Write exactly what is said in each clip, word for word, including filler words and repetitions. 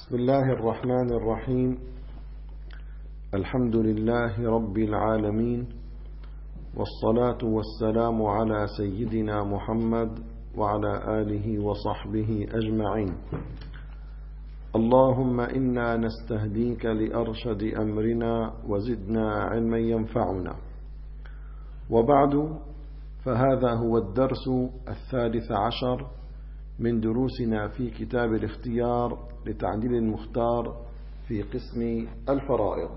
بسم الله الرحمن الرحيم. الحمد لله رب العالمين، والصلاة والسلام على سيدنا محمد وعلى آله وصحبه أجمعين. اللهم إنا نستهديك لأرشد أمرنا وزدنا علما ينفعنا. وبعد، فهذا هو الدرس الثالث عشر من دروسنا في كتاب الاختيار لتعديل المختار في قسم الفرائض.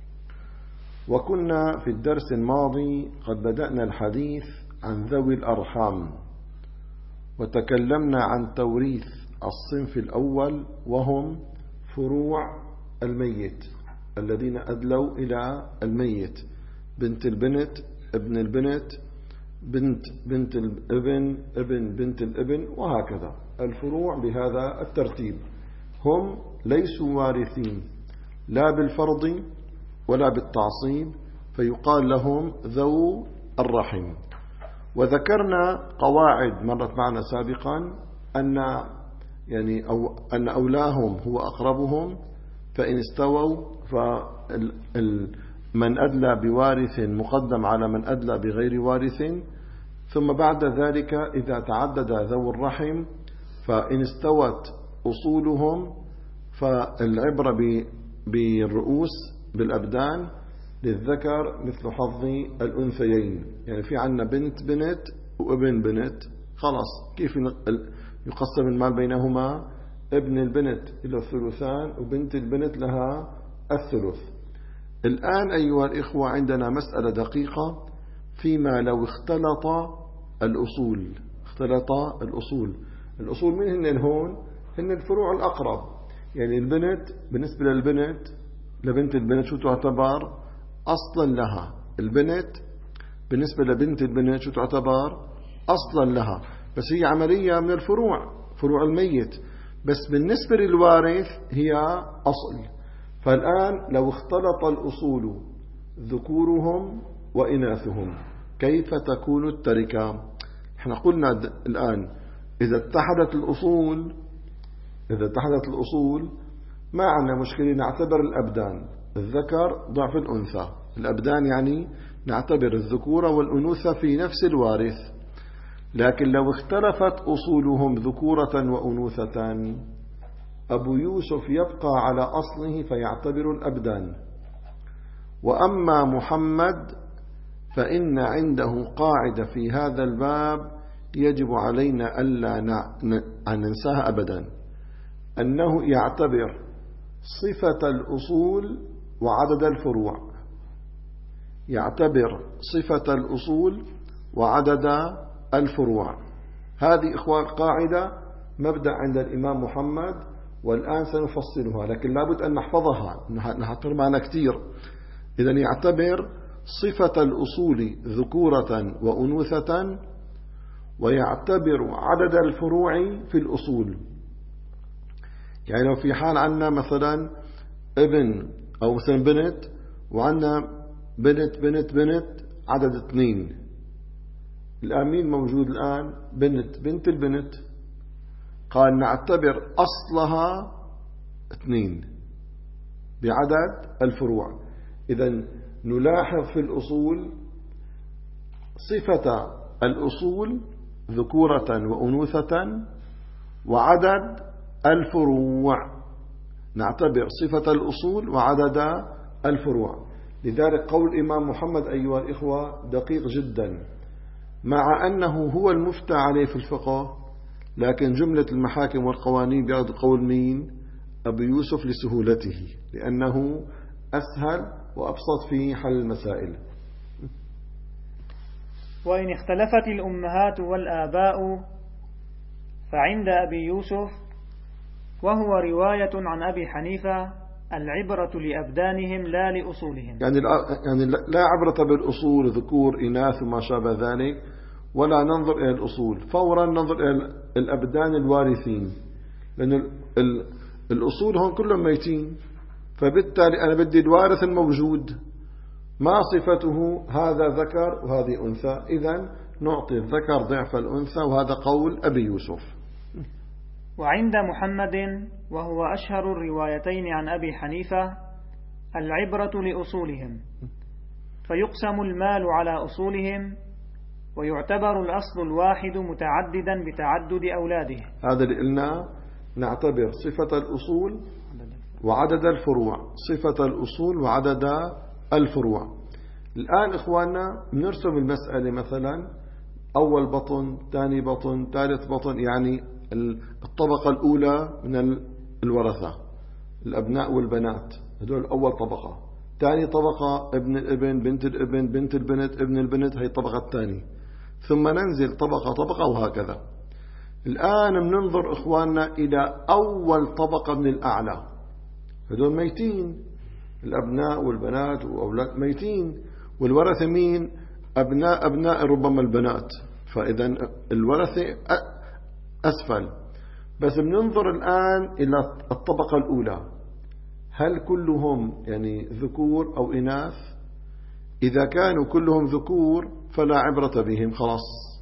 وكنا في الدرس الماضي قد بدأنا الحديث عن ذوي الأرحام، وتكلمنا عن توريث الصنف الأول وهم فروع الميت الذين أدلوا إلى الميت: بنت البنت، ابن البنت، بنت بنت الابن، ابن بنت الابن، وهكذا. الفروع بهذا الترتيب هم ليسوا وارثين لا بالفرض ولا بالتعصيب، فيقال لهم ذو الرحم. وذكرنا قواعد مرت معنا سابقا أن يعني أو أن أولاهم هو أقربهم، فإن استووا فمن أدلى بوارث مقدم على من أدلى بغير وارث. ثم بعد ذلك إذا تعدد ذو الرحم فإن استوت أصولهم فالعبرة بالرؤوس بالأبدان، للذكر مثل حظ الأنثيين. يعني في عنا بنت بنت وابن بنت، خلاص كيف يقسم المال بينهما؟ ابن البنت له الثلثان وبنت البنت لها الثلث. الآن أيها الإخوة عندنا مسألة دقيقة فيما لو اختلط الأصول. اختلط الأصول الأصول من هن هون؟ هن الفروع الأقرب. يعني البنت بالنسبة للبنت لبنت البنت شو تعتبر؟ أصلا لها. البنت بالنسبة لبنت البنت شو تعتبر؟ أصلا لها، بس هي عملية من الفروع، فروع الميت، بس بالنسبة للوارث هي أصل. فالآن لو اختلط الأصول ذكورهم وإناثهم كيف تكون التركة؟ احنا قلنا الآن إذا اتحدت الأصول إذا اتحدت الأصول ما عندنا مشكلة، نعتبر الأبدان الذكر ضعف الأنثى. الأبدان يعني نعتبر الذكورة والأنوثة في نفس الوارث. لكن لو اختلفت أصولهم ذكورة وأنوثة، أبو يوسف يبقى على أصله فيعتبر الأبدان. وأما محمد فإن عنده قاعدة في هذا الباب يجب علينا ألا ننساها أبدا، أنه يعتبر صفة الأصول وعدد الفروع. يعتبر صفة الأصول وعدد الفروع. هذه إخوة قاعدة مبدأ عند الإمام محمد، والآن سنفصلها، لكن لابد أن نحفظها، نحطر معنا كثير. إذن يعتبر صفة الأصول ذكورة وأنوثة، ويعتبر عدد الفروع في الأصول. يعني لو في حال عنا مثلا ابن أو مثلا بنت، وعنا بنت بنت بنت عدد اثنين، الآمين موجود الآن بنت بنت البنت، قال نعتبر أصلها اثنين بعدد الفروع. إذن نلاحظ في الأصول صفة الأصول ذكورة وأنوثة وعدد الفروع. نعتبر صفة الأصول وعدد الفروع. لذلك قول الإمام محمد أيها الإخوة دقيق جدا، مع أنه هو المفتى عليه في الفقه، لكن جملة المحاكم والقوانين بيأخذ قول مين؟ أبو يوسف لسهولته، لأنه أسهل وأبسط في حل المسائل. وإن اختلفت الأمهات والآباء فعند أبي يوسف، وهو رواية عن أبي حنيفة، العبرة لأبدانهم لا لأصولهم. يعني يعني لا عبرة بالأصول ذكور إناث وما شابه ذلك، ولا ننظر إلى الأصول، فورا ننظر إلى الأبدان الوارثين، لأن الأصول هم كلهم ميتين. فبالتالي أنا بدي الوارث الموجود، ما صفته؟ هذا ذكر وهذه أنثى، إذن نعطي الذكر ضعف الأنثى، وهذا قول أبي يوسف. وعند محمد وهو أشهر الروايتين عن أبي حنيفة العبرة لأصولهم، فيقسم المال على أصولهم، ويعتبر الأصل الواحد متعددا بتعدد أولاده. هذا اللي قلنا نعتبر صفة الأصول وعدد الفروع، صفة الأصول وعدد الفروع. الآن إخواننا نرسم المسألة، مثلا أول بطن، ثاني بطن، ثالث بطن، يعني الطبقة الأولى من الورثة الأبناء والبنات، هذول أول طبقة. ثاني طبقة ابن الابن، بنت الابن، بنت البنت، ابن البنت، هي الطبقة الثانية. ثم ننزل طبقة طبقة وهكذا. الآن بننظر إخواننا إلى أول طبقة من الأعلى، هذول ميتين، الأبناء والبنات وأولاد ميتين، والورثة مين؟ أبناء أبناء ربما البنات، فإذا الورثة أسفل. بس بننظر الآن إلى الطبقة الأولى، هل كلهم يعني ذكور أو إناث؟ إذا كانوا كلهم ذكور فلا عبرة بهم، خلاص.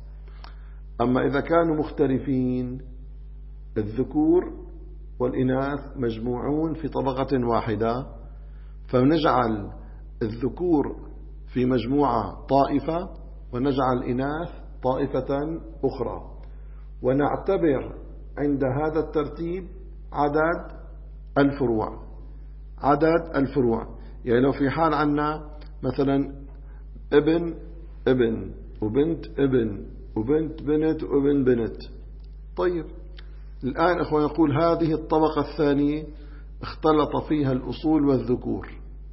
أما إذا كانوا مختلفين، الذكور والإناث مجموعون في طبقة واحدة، فنجعل الذكور في مجموعة طائفة، ونجعل الإناث طائفة أخرى، ونعتبر عند هذا الترتيب عدد الفروع. عدد الفروع يعني لو في حال عنا مثلا ابن ابن وبنت ابن وبنت بنت وابن بنت، طيب الآن أخوان يقول هذه الطبقة الثانية اختلط فيها الأصول والذكور،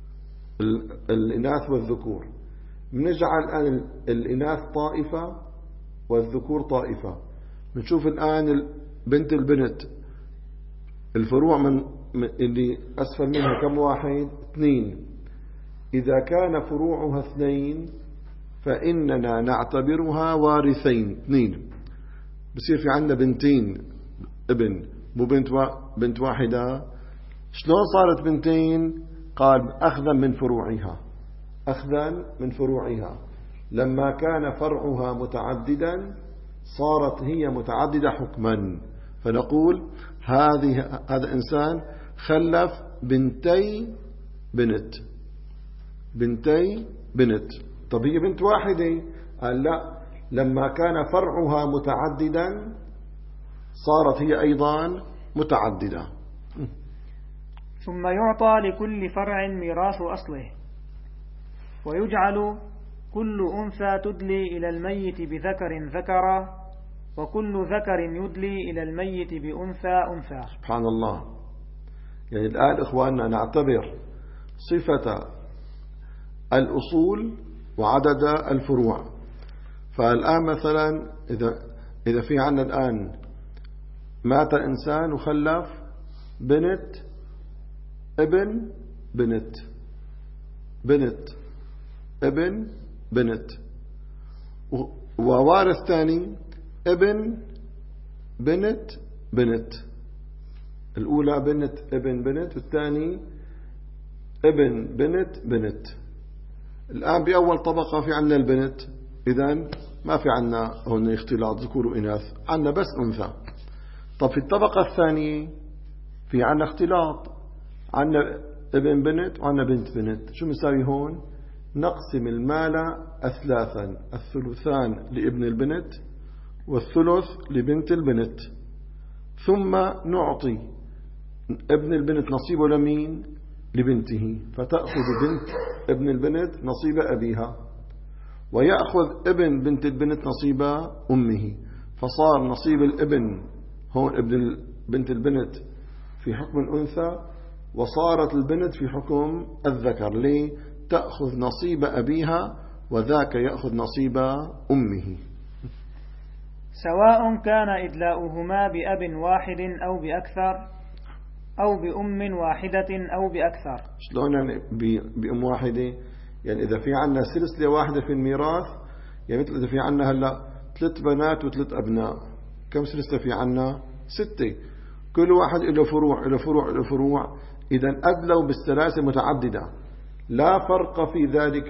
الإناث والذكور، بنجعل الآن الإناث طائفة والذكور طائفة. بنشوف الآن بنت البنت الفروع من اللي أسفل منها كم واحد؟ اثنين. إذا كان فروعها اثنين فإننا نعتبرها وارثين، اثنين. بصير في عندنا بنتين ابن، مو بنت و... بنت واحدة. شلون صارت بنتين؟ قال أخذا من فروعها، أخذا من فروعها. لما كان فرعها متعددا صارت هي متعددة حكما، فنقول هذه هذا إنسان خلف بنتي بنت، بنتي بنت. طب هي بنت واحدة؟ قال لا، لما كان فرعها متعددا صارت هي أيضا متعددة. ثم يعطى لكل فرع ميراث أصله، ويجعل كل أنثى تدلي إلى الميت بذكر ذكرا، وكل ذكر يدلي إلى الميت بأنثى أنثى. سبحان الله. يعني الآن إخواننا نعتبر صفة الأصول وعدد الفروع. فالآن مثلا إذا إذا في عنا الآن مات إنسان وخلف بنت ابن بنت، بنت ابن بنت، ووارث ثاني ابن بنت بنت. الأولى بنت ابن بنت، والثاني ابن بنت بنت. الآن بأول طبقة في عنا البنت، إذن ما في عنا هون اختلاط ذكور وإناث، عنا بس أنثى. طب في الطبقة الثانية في عنا اختلاط، عنا ابن بنت وعنا بنت بنت. شو مساوي هون؟ نقسم المال أثلاثا، الثلثان لابن البنت والثلث لبنت البنت، ثم نعطي ابن البنت نصيبه لمين؟ لبنته، فتأخذ بنت ابن البنت نصيب أبيها، ويأخذ ابن بنت البنت نصيب أمه، فصار نصيب الابن هون ابن بنت البنت في حكم الأنثى، وصارت البنت في حكم الذكر. ليه؟ تأخذ نصيب أبيها وذاك يأخذ نصيب أمه. سواء كان إدلاؤهما بأب واحد أو بأكثر، أو بأم واحدة أو بأكثر. شلون يعني بأم واحدة؟ يعني إذا في عنا سلسلة واحدة في الميراث، يعني مثل إذا في عنا هلأ ثلاث بنات وثلاث أبناء، كم سلسلة في عنا؟ ستة. كل واحد له فروع له فروع له فروع، إذا أدلوا بالسلاسل متعددة، لا فرق في ذلك.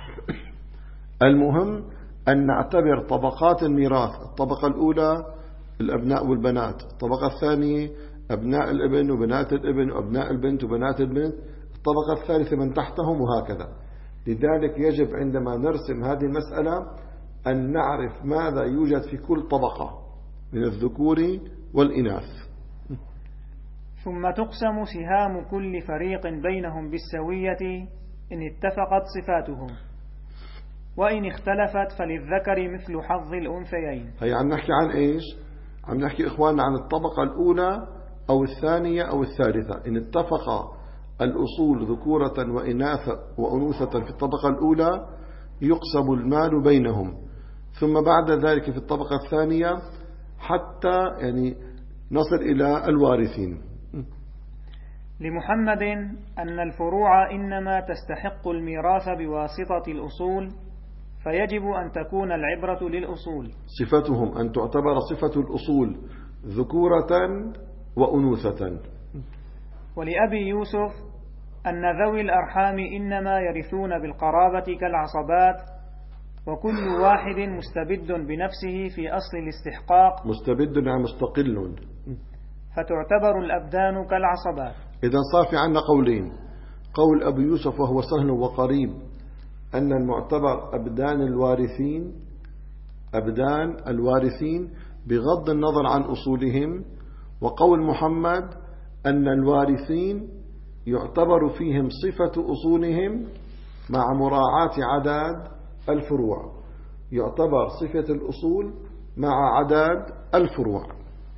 المهم أن نعتبر طبقات الميراث، الطبقة الأولى الأبناء والبنات. الطبقة الثانية أبناء الابن وبنات الابن وأبناء البنت وبنات البنت. الطبقة الثالثة من تحتهم وهكذا. لذلك يجب عندما نرسم هذه المسألة أن نعرف ماذا يوجد في كل طبقة من الذكور والإناث. ثم تقسم سهام كل فريق بينهم بالسوية إن اتفقت صفاتهم، وإن اختلفت فللذكر مثل حظ الأنثيين. هي عم نحكي عن إيش؟ عم نحكي إخواننا عن الطبقة الأولى أو الثانية أو الثالثة. إن اتفق الأصول ذكورة وإناثة وأنوثة في الطبقة الأولى يقسم المال بينهم، ثم بعد ذلك في الطبقة الثانية حتى يعني نصل إلى الوارثين. لمحمد أن الفروع إنما تستحق الميراث بواسطة الأصول، فيجب أن تكون العبرة للأصول. صفتهم أن تعتبر صفة الأصول ذكورة وأنوثة. ولأبي يوسف أن ذوي الأرحام إنما يرثون بالقرابة كالعصبات، وكل واحد مستبد بنفسه في أصل الاستحقاق. مستبد يعني مستقل. فتعتبر الأبدان كالعصبات. إذا صار في عنا قولين: قول أبي يوسف وهو سهل وقريب أن المعتبر أبدان الوارثين أبدان الوارثين بغض النظر عن أصولهم، وقول محمد أن الوارثين يعتبر فيهم صفة أصولهم مع مراعاة عدد الفروع. يعتبر صفة الأصول مع عدد الفروع.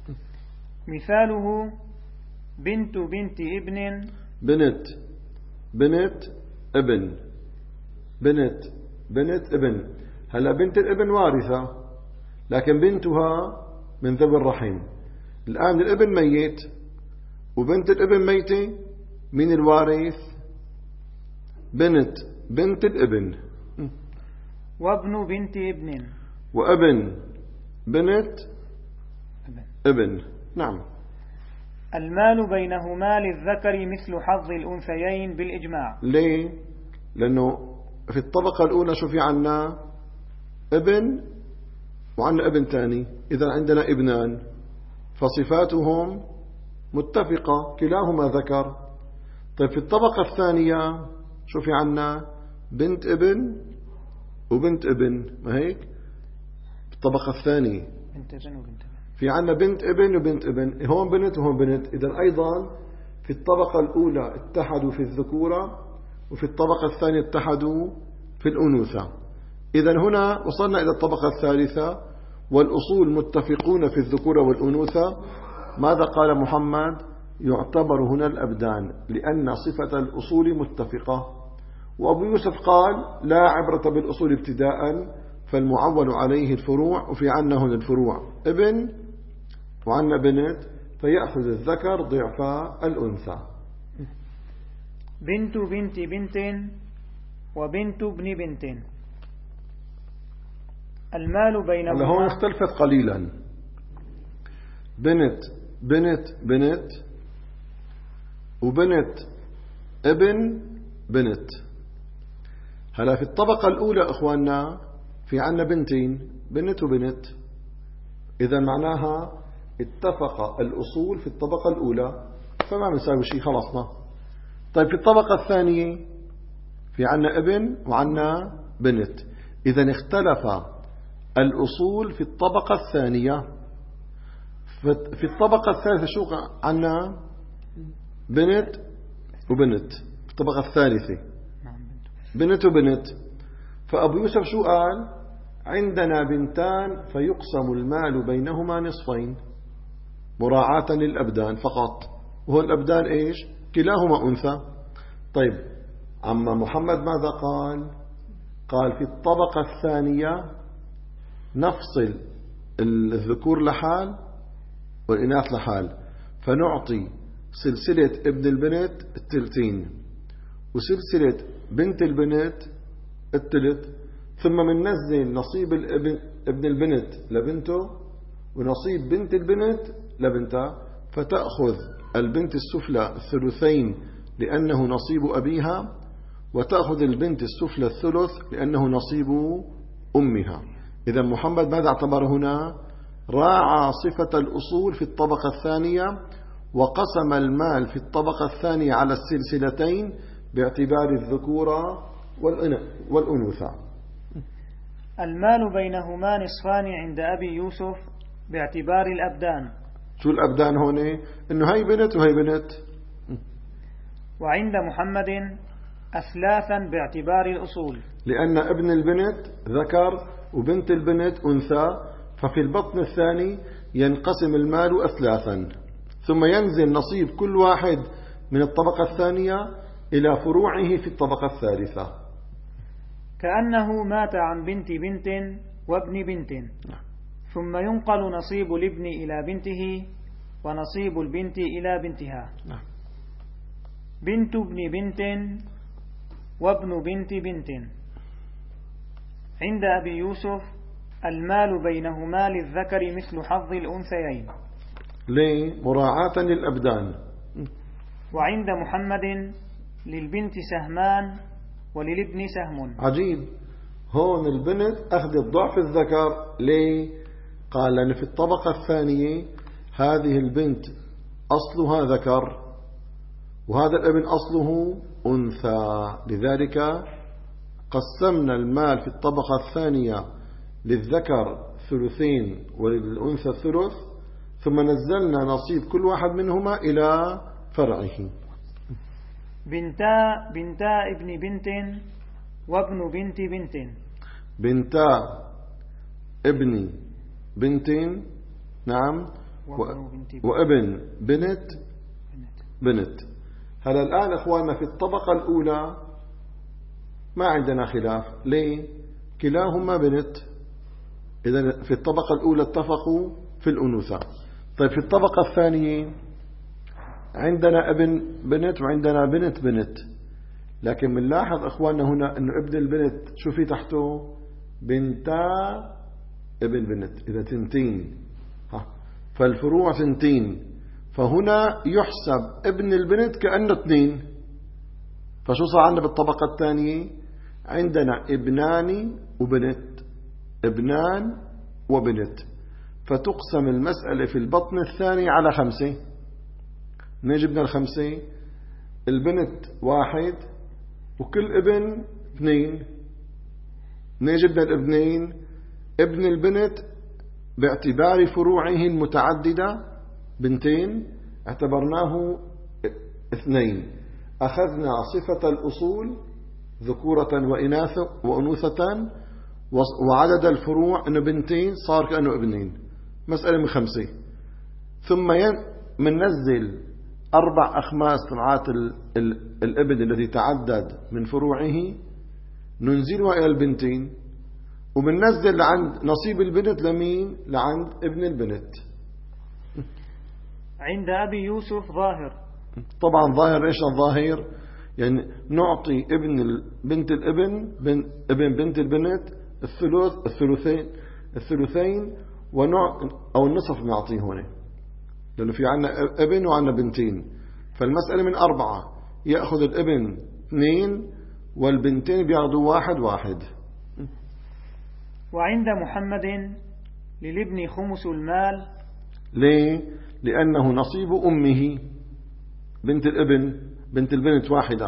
مثاله بنت بنت ابن بنت بنت ابن بنت بنت ابن. هلا بنت الابن وارثة، لكن بنتها من ذوي الرحم. الآن الابن ميت وبنت الابن ميتة، من الوارث؟ بنت بنت الابن. وابن بنت ابن وابن بنت ابن, ابن. نعم. المال بينهما للذكر مثل حظ الأنثيين بالإجماع. ليه؟ لأنه في الطبقة الأولى شو في عنا؟ ابن وعنا ابن تاني، إذا عندنا ابنان فصفاتهم متفقة، كلاهما ذكر. طيب في الطبقة الثانية شو في عنا؟ بنت ابن وبنت ابن، ما هيك؟ في الطبقة الثانية بنت ابن وبنت ابن في عنا بنت ابن وبنت ابن، هون بنت وهون بنت. إذن أيضا في الطبقة الأولى اتحدوا في الذكورة، وفي الطبقة الثانية اتحدوا في الأنوثة. إذن هنا وصلنا إلى الطبقة الثالثة والأصول متفقون في الذكورة والأنوثة. ماذا قال محمد؟ يعتبر هنا الأبدان لأن صفة الأصول متفقة. وأبو يوسف قال لا عبرة بالأصول ابتداء، فالمعول عليه الفروع، وفي عنا هنا الفروع ابن وعنا بنت، فيأخذ الذكر ضعف الأنثى. بنت بنت بنت وبنت ابن بنت. المال بينهما. هون اختلفت قليلا. بنت بنت بنت وبنت ابن بنت. هلا في الطبقة الأولى إخواننا في عنا بنتين، بنت وبنت. إذا معناها اتفق الأصول في الطبقة الأولى، فما بنساوي شيء، خلصنا. طيب في الطبقة الثانية في عنا ابن وعنا بنت. إذا اختلف الأصول في الطبقة الثانية. في الطبقة الثالثة شو عنا؟ بنت وبنت. في الطبقة الثالثة بنت وبنت. فأبو يوسف شو قال؟ عندنا بنتان فيقسم المال بينهما نصفين مراعاة للأبدان فقط. وهو الأبدان إيش؟ كلاهما أنثى. طيب عما محمد ماذا قال؟ قال في الطبقة الثانية نفصل الذكور لحال والإناث لحال، فنعطي سلسلة ابن البنت التلتين وسلسلة بنت البنت التلت، ثم مننزل نصيب الابن ابن البنت لبنته ونصيب بنت البنت لبنتها، فتأخذ البنت السفلى الثلثين لأنه نصيب أبيها، وتأخذ البنت السفلى الثلث لأنه نصيب أمها. إذا محمد ماذا اعتبر هنا؟ راعى صفة الأصول في الطبقة الثانية وقسم المال في الطبقة الثانية على السلسلتين باعتبار الذكورة والأنوثة. المال بينهما نصفان عند أبي يوسف باعتبار الأبدان. شو الأبدان هون؟ إنه هي بنت وهي بنت. وعند محمد أثلاثا باعتبار الأصول، لأن ابن البنت ذكر وبنت البنت أنثى، ففي البطن الثاني ينقسم المال أثلاثا، ثم ينزل نصيب كل واحد من الطبقة الثانية إلى فروعه في الطبقة الثالثة. كأنه مات عن بنت بنت وابن بنت، ثم ينقل نصيب الابن إلى بنته ونصيب البنت إلى بنتها. بنت ابن بنت وابن بنت بنت. عند أبي يوسف المال بينهما للذكر مثل حظ الأنثيين، ليه؟ مراعاة للأبدان. وعند محمد للبنت سهمان وللابن سهم. عجيب، هون البنت أخذت ضعف الذكر. ليه؟ قال لأن في الطبقة الثانية هذه البنت أصلها ذكر وهذا الابن أصله أنثى، لذلك قسمنا المال في الطبقة الثانية للذكر ثلثين وللأنثى الثلث، ثم نزلنا نصيب كل واحد منهما إلى فرعه. بنتا بنتا ابن بنت وابن بنت بنت. بنتا ابن بنت، نعم، وابن بنت بنت. هلا الآن أخواننا في الطبقة الأولى ما عندنا خلاف. ليه؟ كلاهما بنت، إذا في الطبقة الأولى اتفقوا في الأنوثة. طيب في الطبقة الثانية عندنا ابن بنت وعندنا بنت بنت، لكن بنلاحظ أخواننا هنا أنه ابن البنت شو في تحته؟ بنتا ابن بنت، إذا تنتين، ها، فالفروع تنتين، فهنا يحسب ابن البنت كأنه اثنين. فشو صار عندنا بالطبقة الثانية؟ عندنا ابنان وبنت، ابنان وبنت، فتقسم المسألة في البطن الثاني على خمسة. نجبنا الخمسة، البنت واحد وكل ابن اثنين. نجبنا الابنين، ابن البنت باعتبار فروعه المتعددة بنتين اعتبرناه اثنين. أخذنا صفة الأصول ذكورة وإناثة وأنوثة، وعدد الفروع أنه بنتين صار كأنه ابنين، مسألة من خمسة. ثم مننزل أربع أخماس طلعات الابن الذي تعدد من فروعه ننزلها إلى البنتين، وبننزل لعند نصيب البنت لمين؟ لعند ابن البنت. عند أبي يوسف ظاهر. طبعا ظاهر. إيش الظاهر؟ يعني نعطي ابن بنت الابن بن ابن بنت البنت الثلث الثلثين الثلثين ونوع أو النصف نعطيه هنا، لأنه في عنا ابن وعنا بنتين، فالمسألة من أربعة، يأخذ الابن اثنين والبنتين بياخذوا واحد واحد. وعند محمد للابن خمس المال. ليه؟ لأنه نصيب أمه، بنت الابن بنت البنت واحدة.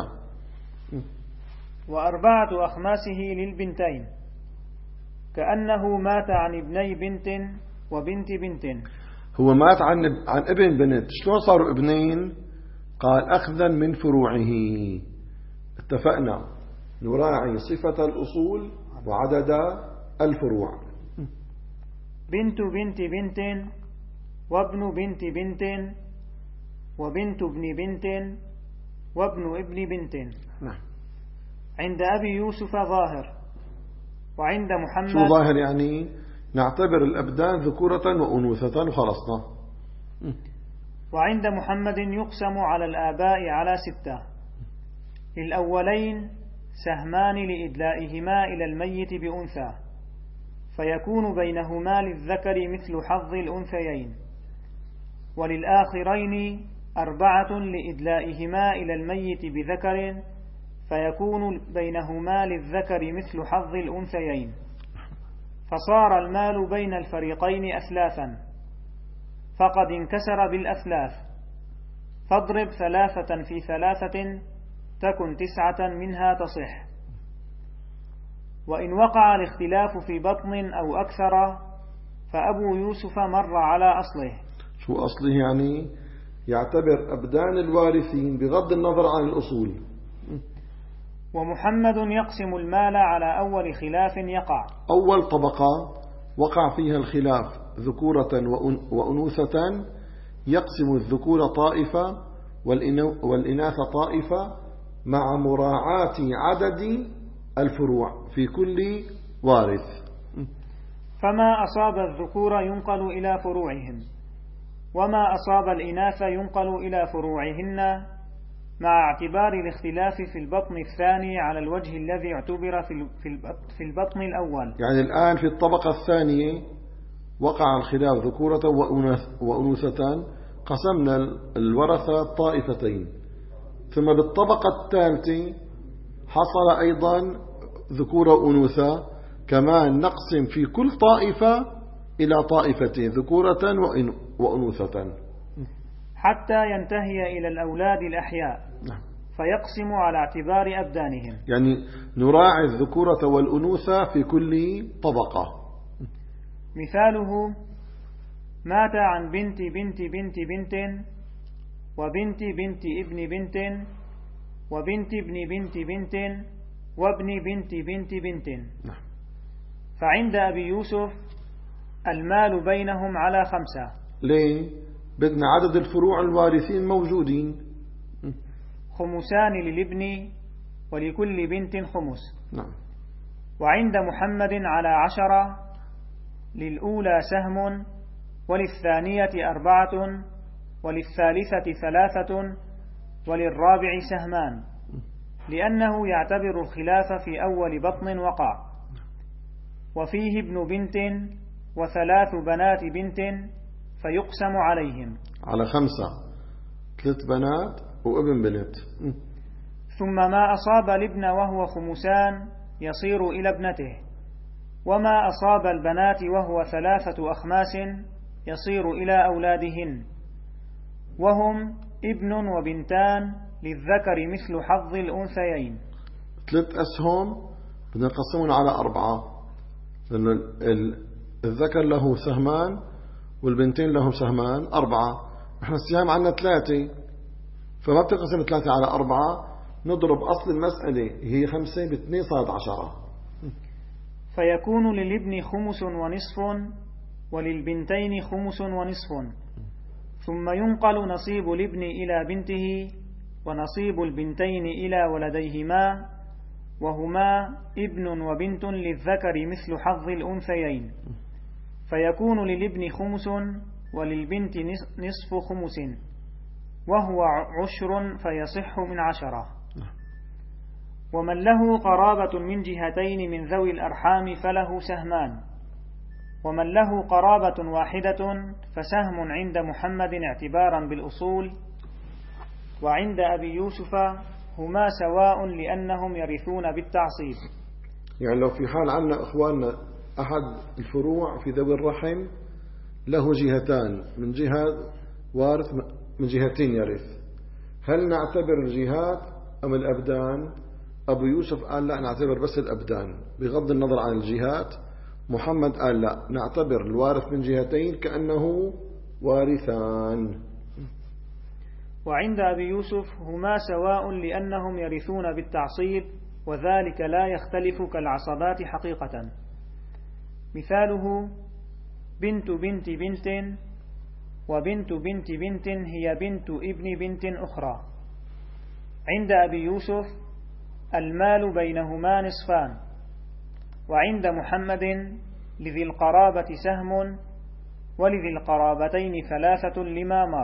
وأربعة أخماسه للبنتين، كأنه مات عن ابني بنت وبنت بنت. هو مات عن عن ابن بنت، شلون صاروا ابنين؟ قال أخذا من فروعه. اتفقنا نراعي صفة الأصول وعدد الفروع. بنت بنت بنت وابن بنت بنت وبنت ابن بنت وابن ابن بنت. نعم. عند أبي يوسف ظاهر. وعند محمد شو ظاهر؟ يعني نعتبر الأبدان ذكورة وأنوثة وخلصنا. وعند محمد يقسم على الآباء على ستة. للأولين سهمان لإدلائهما إلى الميت بأنثى، فيكون بينهما للذكر مثل حظ الأنثيين. وللآخرين أربعة لإدلائهما إلى الميت بذكر، فيكون بينهما للذكر مثل حظ الأنثيين. فصار المال بين الفريقين أثلاثا، فقد انكسر بالأثلاث، فاضرب ثلاثة في ثلاثة تكن تسعة منها تصح. وإن وقع الاختلاف في بطن أو أكثر فأبو يوسف مر على أصله. شو أصله؟ يعني يعتبر أبدان الوارثين بغض النظر عن الأصول. ومحمد يقسم المال على أول خلاف يقع. أول طبقة وقع فيها الخلاف ذكورة وأنوثة يقسم الذكور طائفة والإناث طائفة مع مراعاة عدد الفروع في كل وارث. فما أصاب الذكور ينقل إلى فروعهم، وما أصاب الإناث ينقل إلى فروعهن، مع اعتبار الاختلاف في البطن الثاني على الوجه الذي اعتبر في البطن الأول. يعني الآن في الطبقة الثانية وقع الخلاف ذكورة وأنوثة، قسمنا الورثة طائفتين، ثم بالطبقة الثالثة حصل أيضا ذكورة وأنوثة، كمان نقسم في كل طائفة إلى طائفتين ذكورة وأنوثة حتى ينتهي إلى الأولاد الأحياء، فيقسم على اعتبار أبدانهم. يعني نراعي الذكورة والأنوثة في كل طبقة. مثاله: مات عن بنت بنت بنت بنت وبنت بنت ابن بنت وبنت ابن بنت بنت وابن بنت بنت بنت. فعند أبي يوسف المال بينهم على خمسة. ليه؟ بدنا عدد الفروع الوارثين موجودين. خمسان للابن ولكل بنت خمس. نعم. وعند محمد على عشرة، للأولى سهم وللثانية أربعة وللثالثة ثلاثة وللرابع سهمان، لأنه يعتبر الخلاف في أول بطن وقع. وفيه ابن بنت وثلاث بنات بنت فيقسم عليهم على خمسة، ثلاث بنات وابن بنت. ثم ما أصاب الابن وهو خمسان يصير إلى ابنته، وما أصاب البنات وهو ثلاثة أخماس يصير إلى أولادهن، وهم ابن وبنتان للذكر مثل حظ الأنثيين. ثلاث أسهم بدنا نقسمهم على أربعة، لأن الذكر له سهمان والبنتين لهم سهمان، أربعة. نحن السهام عندنا ثلاثة، فما بتقسم ثلاثة على أربعة، نضرب أصل المسألة هي خمسة باثنين صارت عشرة. فيكون للابن خمس ونصف وللبنتين خمس ونصف، ثم ينقل نصيب الابن إلى بنته ونصيب البنتين إلى ولديهما، وهما ابن وبنت للذكر مثل حظ الأنثيين، فيكون للابن خمس وللبنت نصف خمس، وهو عشر فيصح من عشرة. ومن له قرابة من جهتين من ذوي الأرحام فله سهمان، ومن له قرابة واحدة فسهم عند محمد اعتبارا بالأصول، وعند أبي يوسف هما سواء لأنهم يرثون بالتعصيب. يعني لو في حال عنا إخواننا أحد الفروع في ذوي الرحم له جهتان، من جهة وارث من جهتين يرث، هل نعتبر الجهات أم الأبدان؟ أبو يوسف قال لا، نعتبر بس الأبدان بغض النظر عن الجهات. محمد قال لا، نعتبر الوارث من جهتين كأنه وارثان. وعند أبي يوسف هما سواء لأنهم يرثون بالتعصيب، وذلك لا يختلف كالعصبات حقيقة. مثاله: بنت بنت بنت وبنت بنت بنت هي بنت ابن بنت أخرى. عند أبي يوسف المال بينهما نصفان، وعند محمد لذي القرابة سهم ولذي القرابتين ثلاثة لما مر.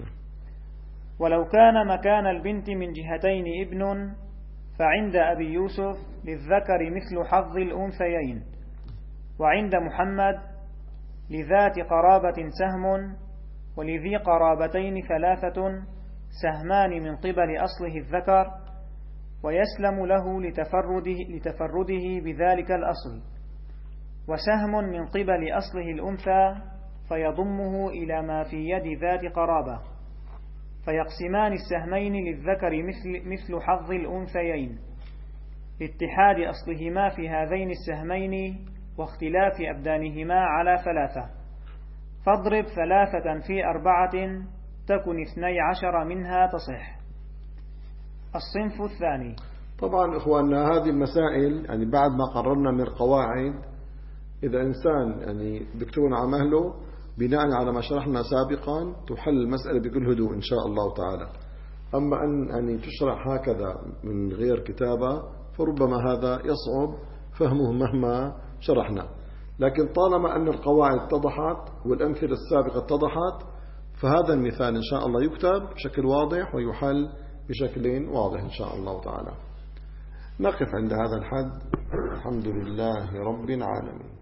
ولو كان مكان البنت من جهتين ابن فعند أبي يوسف للذكر مثل حظ الأنثيين، وعند محمد لذات قرابة سهم ولذي قرابتين ثلاثة سهمان من قبل أصله الذكر، ويسلم له لتفرده, لتفرده بذلك الأصل. وسهم من قبل أصله الأنثى فيضمه إلى ما في يد ذات قرابة، فيقسمان السهمين للذكر مثل, مثل حظ الأنثيين لاتحاد أصلهما في هذين السهمين واختلاف أبدانهما على ثلاثة، فاضرب ثلاثة في أربعة تكن اثني عشر منها تصح. الصنف الثاني. طبعا إخواننا هذه المسائل يعني بعد ما قررنا من القواعد، إذا إنسان يعني دكتور على مهله بناء على ما شرحنا سابقا تحل المسألة بكل هدوء إن شاء الله تعالى. أما أن يعني تشرح هكذا من غير كتابة فربما هذا يصعب فهمه مهما شرحنا، لكن طالما أن القواعد اتضحت والأمثلة السابقة اتضحت فهذا المثال إن شاء الله يكتب بشكل واضح ويحل بشكل واضح إن شاء الله تعالى. نقف عند هذا الحد. الحمد لله رب العالمين.